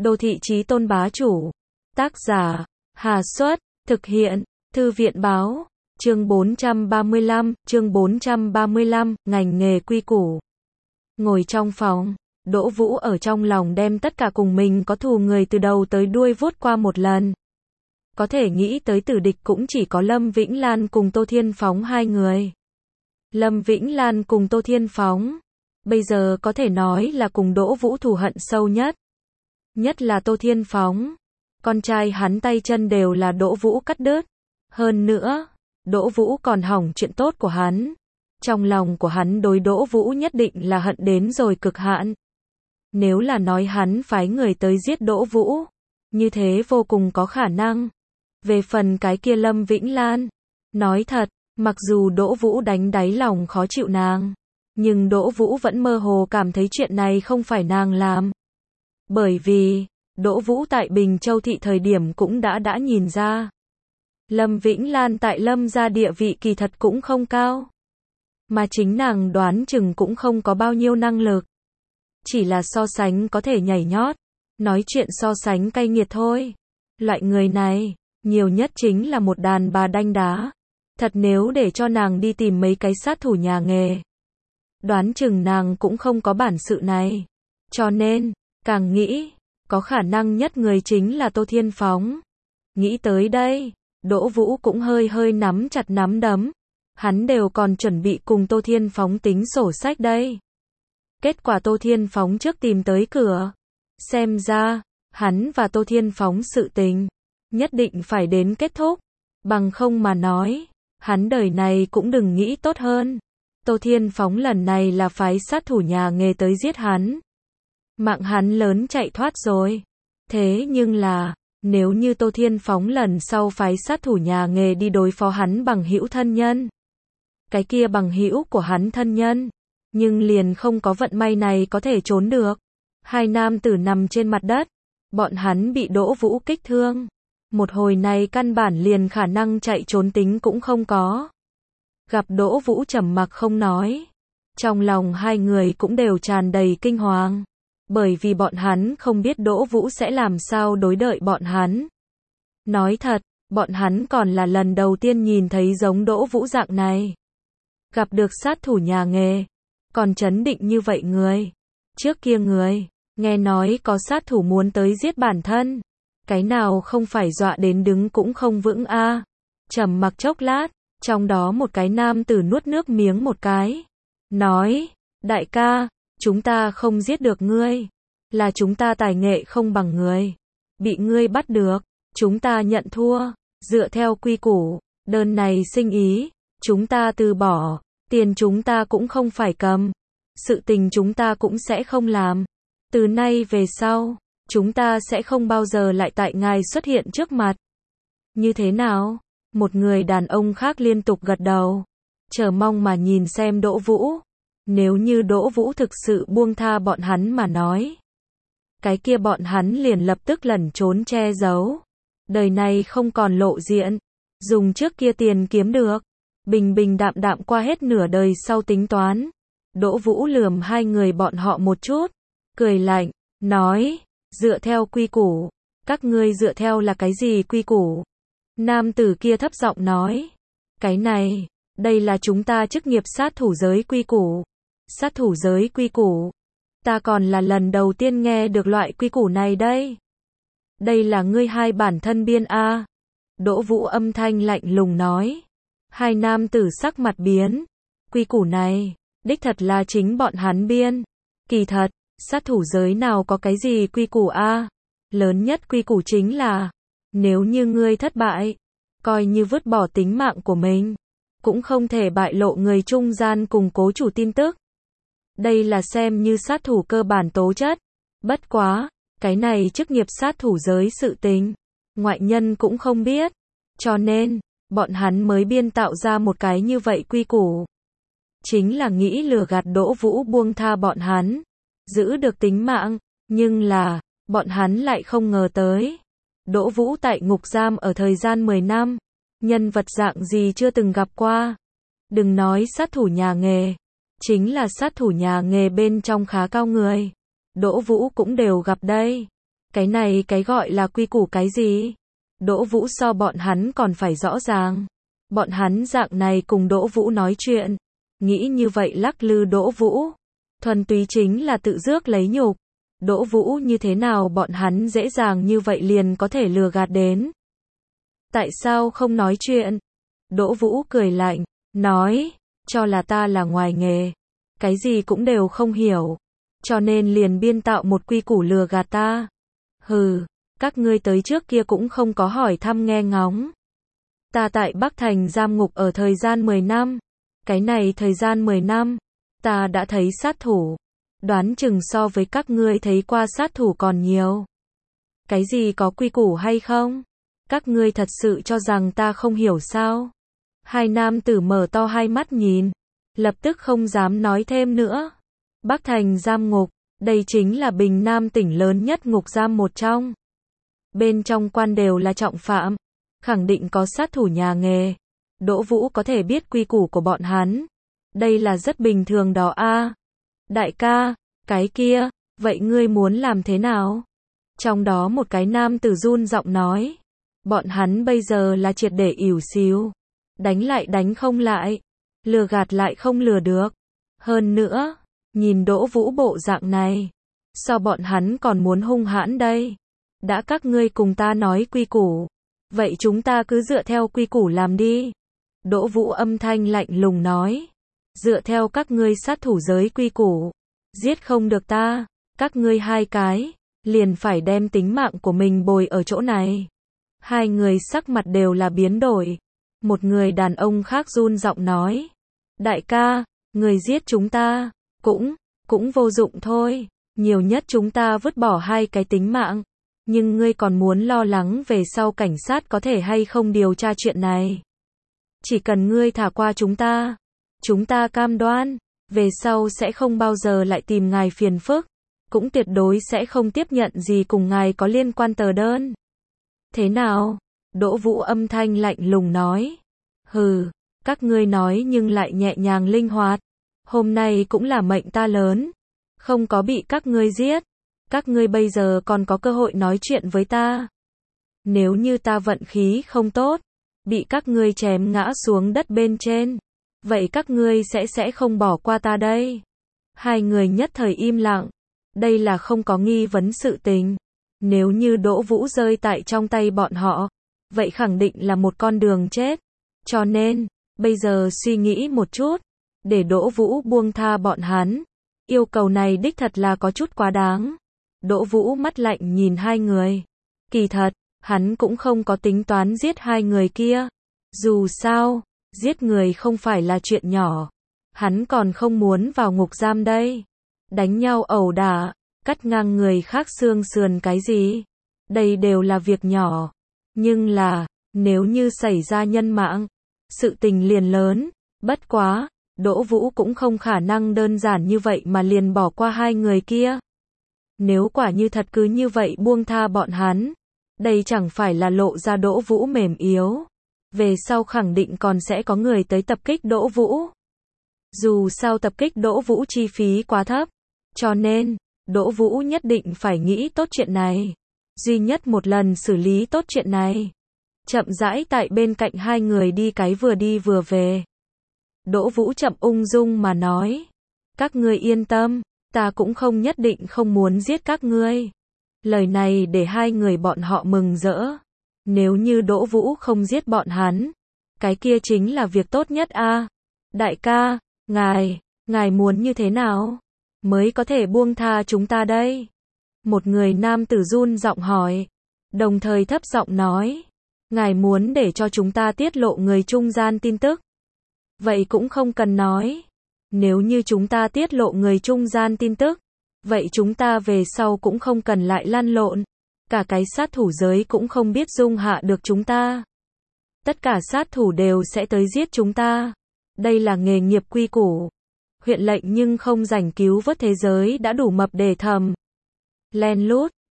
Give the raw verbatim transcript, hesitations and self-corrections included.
Đô thị chí tôn bá chủ. Tác giả, Hà Xuất, thực hiện, Thư viện báo, chương bốn trăm ba mươi lăm, chương bốn trăm ba mươi lăm, ngành nghề quy củ. Ngồi trong phòng, Đỗ Vũ ở trong lòng đem tất cả cùng mình có thù người từ đầu tới đuôi vuốt qua một lần. Có thể nghĩ tới tử địch cũng chỉ có Lâm Vĩnh Lan cùng Tô Thiên Phóng hai người. Lâm Vĩnh Lan cùng Tô Thiên Phóng, bây giờ có thể nói là cùng Đỗ Vũ thù hận sâu nhất. Nhất là Tô Thiên Phóng, con trai hắn tay chân đều là Đỗ Vũ cắt đứt. Hơn nữa, Đỗ Vũ còn hỏng chuyện tốt của hắn. Trong lòng của hắn đối Đỗ Vũ nhất định là hận đến rồi cực hạn. Nếu là nói hắn phái người tới giết Đỗ Vũ, như thế vô cùng có khả năng. Về phần cái kia Lâm Vĩnh Lan, nói thật, mặc dù Đỗ Vũ đánh đáy lòng khó chịu nàng, nhưng Đỗ Vũ vẫn mơ hồ cảm thấy chuyện này không phải nàng làm. Bởi vì, Đỗ Vũ tại Bình Châu thị thời điểm cũng đã đã nhìn ra. Lâm Vĩnh Lan tại Lâm gia địa vị kỳ thật cũng không cao. Mà chính nàng đoán chừng cũng không có bao nhiêu năng lực. Chỉ là so sánh có thể nhảy nhót, nói chuyện so sánh cay nghiệt thôi. Loại người này, nhiều nhất chính là một đàn bà đanh đá. Thật nếu để cho nàng đi tìm mấy cái sát thủ nhà nghề, đoán chừng nàng cũng không có bản sự này. Cho nên, càng nghĩ, có khả năng nhất người chính là Tô Thiên Phóng. Nghĩ tới đây, Đỗ Vũ cũng hơi hơi nắm chặt nắm đấm. Hắn đều còn chuẩn bị cùng Tô Thiên Phóng tính sổ sách đây. Kết quả Tô Thiên Phóng trước tìm tới cửa. Xem ra, hắn và Tô Thiên Phóng sự tình, nhất định phải đến kết thúc. Bằng không mà nói, hắn đời này cũng đừng nghĩ tốt hơn. Tô Thiên Phóng lần này là phái sát thủ nhà nghề tới giết hắn. Mạng hắn lớn chạy thoát rồi. Thế nhưng là, nếu như Tô Thiên Phóng lần sau phái sát thủ nhà nghề đi đối phó hắn bằng hữu thân nhân, cái kia bằng hữu của hắn thân nhân, nhưng liền không có vận may này có thể trốn được. Hai nam tử nằm trên mặt đất, bọn hắn bị Đỗ Vũ kích thương. Một hồi này căn bản liền khả năng chạy trốn tính cũng không có. Gặp Đỗ Vũ trầm mặc không nói. Trong lòng hai người cũng đều tràn đầy kinh hoàng. Bởi vì bọn hắn không biết Đỗ Vũ sẽ làm sao đối đợi bọn hắn. Nói thật, bọn hắn còn là lần đầu tiên nhìn thấy giống Đỗ Vũ dạng này. Gặp được sát thủ nhà nghề, còn trấn định như vậy người. Trước kia người, nghe nói có sát thủ muốn tới giết bản thân. Cái nào không phải dọa đến đứng cũng không vững a. À. Trầm mặc chốc lát, trong đó một cái nam tử nuốt nước miếng một cái. Nói, đại ca, chúng ta không giết được ngươi. Là chúng ta tài nghệ không bằng người. Bị ngươi bắt được, chúng ta nhận thua. Dựa theo quy củ, đơn này sinh ý, chúng ta từ bỏ. Tiền chúng ta cũng không phải cầm. Sự tình chúng ta cũng sẽ không làm. Từ nay về sau, chúng ta sẽ không bao giờ lại tại ngài xuất hiện trước mặt. Như thế nào? Một người đàn ông khác liên tục gật đầu. Chờ mong mà nhìn xem Đỗ Vũ. Nếu như Đỗ Vũ thực sự buông tha bọn hắn mà nói, cái kia bọn hắn liền lập tức lẩn trốn che giấu. Đời này không còn lộ diện. Dùng trước kia tiền kiếm được. Bình bình đạm đạm qua hết nửa đời sau tính toán. Đỗ Vũ lườm hai người bọn họ một chút. Cười lạnh, nói, dựa theo quy củ. Các ngươi dựa theo là cái gì quy củ? Nam tử kia thấp giọng nói. Cái này, đây là chúng ta chức nghiệp sát thủ giới quy củ. Sát thủ giới quy củ. Ta còn là lần đầu tiên nghe được loại quy củ này đây. Đây là ngươi hai bản thân biên a. Đỗ Vũ âm thanh lạnh lùng nói. Hai nam tử sắc mặt biến. Quy củ này, đích thật là chính bọn hắn biên. Kỳ thật, sát thủ giới nào có cái gì quy củ a? Lớn nhất quy củ chính là, nếu như ngươi thất bại, coi như vứt bỏ tính mạng của mình, cũng không thể bại lộ người trung gian cùng cố chủ tin tức. Đây là xem như sát thủ cơ bản tố chất. Bất quá, cái này chức nghiệp sát thủ giới sự tình, ngoại nhân cũng không biết. Cho nên, bọn hắn mới biên tạo ra một cái như vậy quy củ. Chính là nghĩ lừa gạt Đỗ Vũ buông tha bọn hắn, giữ được tính mạng. Nhưng là, bọn hắn lại không ngờ tới. Đỗ Vũ tại ngục giam ở thời gian mười năm. Nhân vật dạng gì chưa từng gặp qua. Đừng nói sát thủ nhà nghề. Chính là sát thủ nhà nghề bên trong khá cao người. Đỗ Vũ cũng đều gặp đây. Cái này cái gọi là quy củ cái gì? Đỗ Vũ so bọn hắn còn phải rõ ràng. Bọn hắn dạng này cùng Đỗ Vũ nói chuyện. Nghĩ như vậy lắc lư Đỗ Vũ. Thuần túy chính là tự rước lấy nhục. Đỗ Vũ như thế nào bọn hắn dễ dàng như vậy liền có thể lừa gạt đến. Tại sao không nói chuyện? Đỗ Vũ cười lạnh, nói, cho là ta là ngoài nghề. Cái gì cũng đều không hiểu. Cho nên liền biên tạo một quy củ lừa gạt ta. Hừ, các ngươi tới trước kia cũng không có hỏi thăm nghe ngóng. Ta tại Bắc Thành giam ngục ở thời gian mười năm. Cái này thời gian mười năm, ta đã thấy sát thủ. Đoán chừng so với các ngươi thấy qua sát thủ còn nhiều. Cái gì có quy củ hay không? Các ngươi thật sự cho rằng ta không hiểu sao? Hai nam tử mở to hai mắt nhìn, lập tức không dám nói thêm nữa. Bắc Thành giam ngục, đây chính là Bình Nam tỉnh lớn nhất ngục giam một trong. Bên trong quan đều là trọng phạm, khẳng định có sát thủ nhà nghề. Đỗ Vũ có thể biết quy củ của bọn hắn. Đây là rất bình thường đó a. Đại ca, cái kia, vậy ngươi muốn làm thế nào? Trong đó một cái nam tử run giọng nói. Bọn hắn bây giờ là triệt để ỉu xìu. Đánh lại đánh không lại. Lừa gạt lại không lừa được. Hơn nữa, nhìn Đỗ Vũ bộ dạng này. Sao bọn hắn còn muốn hung hãn đây? Đã các ngươi cùng ta nói quy củ. Vậy chúng ta cứ dựa theo quy củ làm đi. Đỗ Vũ âm thanh lạnh lùng nói. Dựa theo các ngươi sát thủ giới quy củ. Giết không được ta. Các ngươi hai cái. Liền phải đem tính mạng của mình bồi ở chỗ này. Hai người sắc mặt đều là biến đổi. Một người đàn ông khác run giọng nói. Đại ca, người giết chúng ta. Cũng, cũng vô dụng thôi. Nhiều nhất chúng ta vứt bỏ hai cái tính mạng. Nhưng ngươi còn muốn lo lắng về sau cảnh sát có thể hay không điều tra chuyện này. Chỉ cần ngươi thả qua chúng ta. Chúng ta cam đoan. Về sau sẽ không bao giờ lại tìm ngài phiền phức. Cũng tuyệt đối sẽ không tiếp nhận gì cùng ngài có liên quan tờ đơn. Thế nào? Đỗ Vũ âm thanh lạnh lùng nói. Hừ, các ngươi nói nhưng lại nhẹ nhàng linh hoạt. Hôm nay cũng là mệnh ta lớn. Không có bị các ngươi giết. Các ngươi bây giờ còn có cơ hội nói chuyện với ta. Nếu như ta vận khí không tốt, bị các ngươi chém ngã xuống đất bên trên, vậy các ngươi sẽ sẽ không bỏ qua ta đây. Hai người nhất thời im lặng. Đây là không có nghi vấn sự tình. Nếu như Đỗ Vũ rơi tại trong tay bọn họ, vậy khẳng định là một con đường chết. Cho nên, bây giờ suy nghĩ một chút, để Đỗ Vũ buông tha bọn hắn. Yêu cầu này đích thật là có chút quá đáng. Đỗ Vũ mắt lạnh nhìn hai người. Kỳ thật, hắn cũng không có tính toán giết hai người kia. Dù sao, giết người không phải là chuyện nhỏ. Hắn còn không muốn vào ngục giam đây. Đánh nhau ẩu đả, cắt ngang người khác xương sườn cái gì. Đây đều là việc nhỏ. Nhưng là, nếu như xảy ra nhân mạng, sự tình liền lớn. Bất quá, Đỗ Vũ cũng không khả năng đơn giản như vậy mà liền bỏ qua hai người kia. Nếu quả như thật cứ như vậy buông tha bọn hắn, đây chẳng phải là lộ ra Đỗ Vũ mềm yếu. Về sau khẳng định còn sẽ có người tới tập kích Đỗ Vũ. Dù sao tập kích Đỗ Vũ chi phí quá thấp, cho nên, Đỗ Vũ nhất định phải nghĩ tốt chuyện này. Duy nhất một lần xử lý tốt chuyện này. Chậm rãi tại bên cạnh hai người đi cái vừa đi vừa về. Đỗ Vũ chậm ung dung mà nói. Các ngươi yên tâm, ta cũng không nhất định không muốn giết các ngươi. Lời này để hai người bọn họ mừng rỡ. Nếu như Đỗ Vũ không giết bọn hắn, cái kia chính là việc tốt nhất a. Đại ca, ngài, ngài muốn như thế nào? Mới có thể buông tha chúng ta đây? Một người nam tử run giọng hỏi. Đồng thời thấp giọng nói. Ngài muốn để cho chúng ta tiết lộ người trung gian tin tức. Vậy cũng không cần nói. Nếu như chúng ta tiết lộ người trung gian tin tức, vậy chúng ta về sau cũng không cần lại lăn lộn. Cả cái sát thủ giới cũng không biết dung hạ được chúng ta. Tất cả sát thủ đều sẽ tới giết chúng ta. Đây là nghề nghiệp quy củ. Huyện lệnh nhưng không rảnh cứu vớt thế giới đã đủ mập để thầm. Len lút,